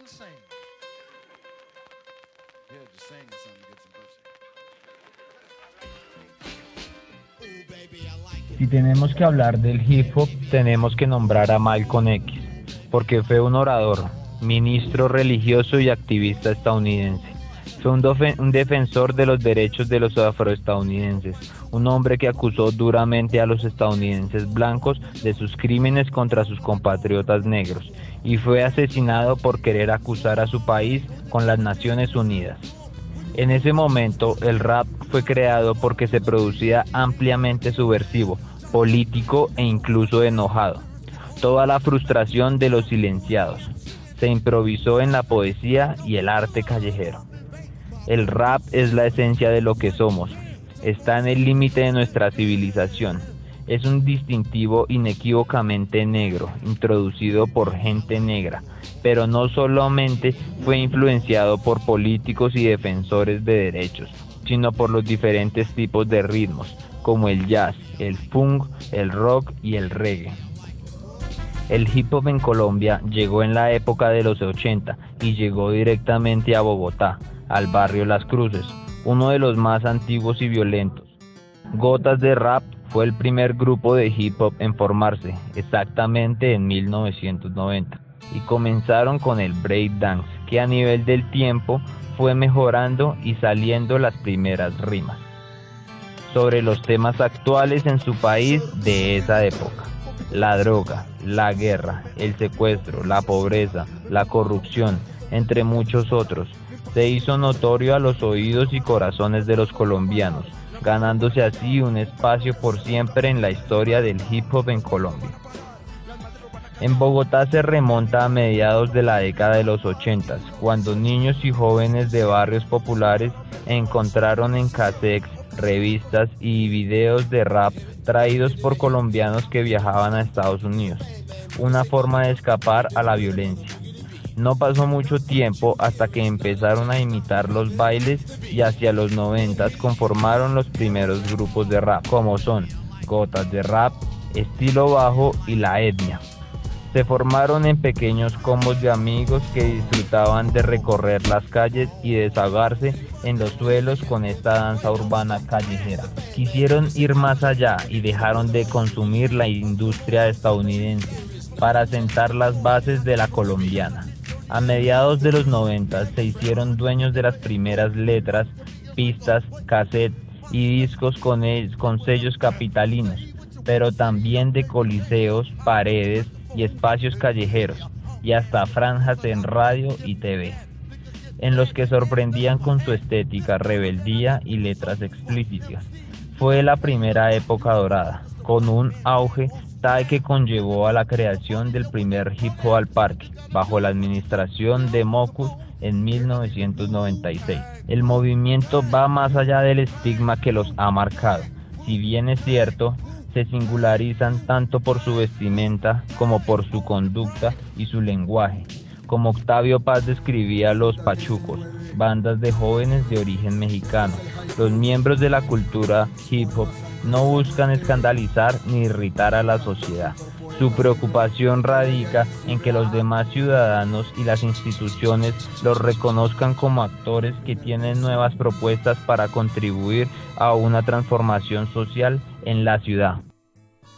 Si tenemos que hablar del hip hop, tenemos que nombrar a Malcolm X, porque fue un orador, ministro religioso y activista estadounidense. Fue un defensor de los derechos de los afroestadounidenses, un hombre que acusó duramente a los estadounidenses blancos de sus crímenes contra sus compatriotas negros, y fue asesinado por querer acusar a su país con las Naciones Unidas. En ese momento, el rap fue creado porque se producía ampliamente subversivo, político e incluso enojado. Toda la frustración de los silenciados. Se improvisó en la poesía y el arte callejero. El rap es la esencia de lo que somos. Está en el límite de nuestra civilización. Es un distintivo inequívocamente negro, introducido por gente negra, pero no solamente fue influenciado por políticos y defensores de derechos, sino por los diferentes tipos de ritmos, como el jazz, el funk, el rock y el reggae. El hip hop en Colombia llegó en la época de los 80 y llegó directamente a Bogotá, al barrio Las Cruces, uno de los más antiguos y violentos. Gotas de Rap fue el primer grupo de hip hop en formarse, exactamente en 1990, y comenzaron con el breakdance, que a nivel del tiempo fue mejorando y saliendo las primeras rimas sobre los temas actuales en su país de esa época: la droga, la guerra, el secuestro, la pobreza, la corrupción, entre muchos otros. Se hizo notorio a los oídos y corazones de los colombianos, ganándose así un espacio por siempre en la historia del hip hop en Colombia. En Bogotá se remonta a mediados de la década de los 80, cuando niños y jóvenes de barrios populares encontraron en cassettes, revistas y videos de rap traídos por colombianos que viajaban a Estados Unidos, una forma de escapar a la violencia. No pasó mucho tiempo hasta que empezaron a imitar los bailes y hacia los 90 conformaron los primeros grupos de rap, como son Gotas de Rap, Estilo Bajo y La Etnia. Se formaron en pequeños combos de amigos que disfrutaban de recorrer las calles y desahogarse en los suelos con esta danza urbana callejera. Quisieron ir más allá y dejaron de consumir la industria estadounidense para sentar las bases de la colombiana. A mediados de los 90 se hicieron dueños de las primeras letras, pistas, cassettes y discos con sellos capitalinos, pero también de coliseos, paredes y espacios callejeros, y hasta franjas en radio y TV, en los que sorprendían con su estética, rebeldía y letras explícitas. Fue la primera época dorada, con un auge tal que conllevó a la creación del primer hip hop al parque, bajo la administración de Mocus en 1996. El movimiento va más allá del estigma que los ha marcado. Si bien es cierto, se singularizan tanto por su vestimenta como por su conducta y su lenguaje. Como Octavio Paz describía a los pachucos, bandas de jóvenes de origen mexicano. Los miembros de la cultura hip hop no buscan escandalizar ni irritar a la sociedad. Su preocupación radica en que los demás ciudadanos y las instituciones los reconozcan como actores que tienen nuevas propuestas para contribuir a una transformación social en la ciudad.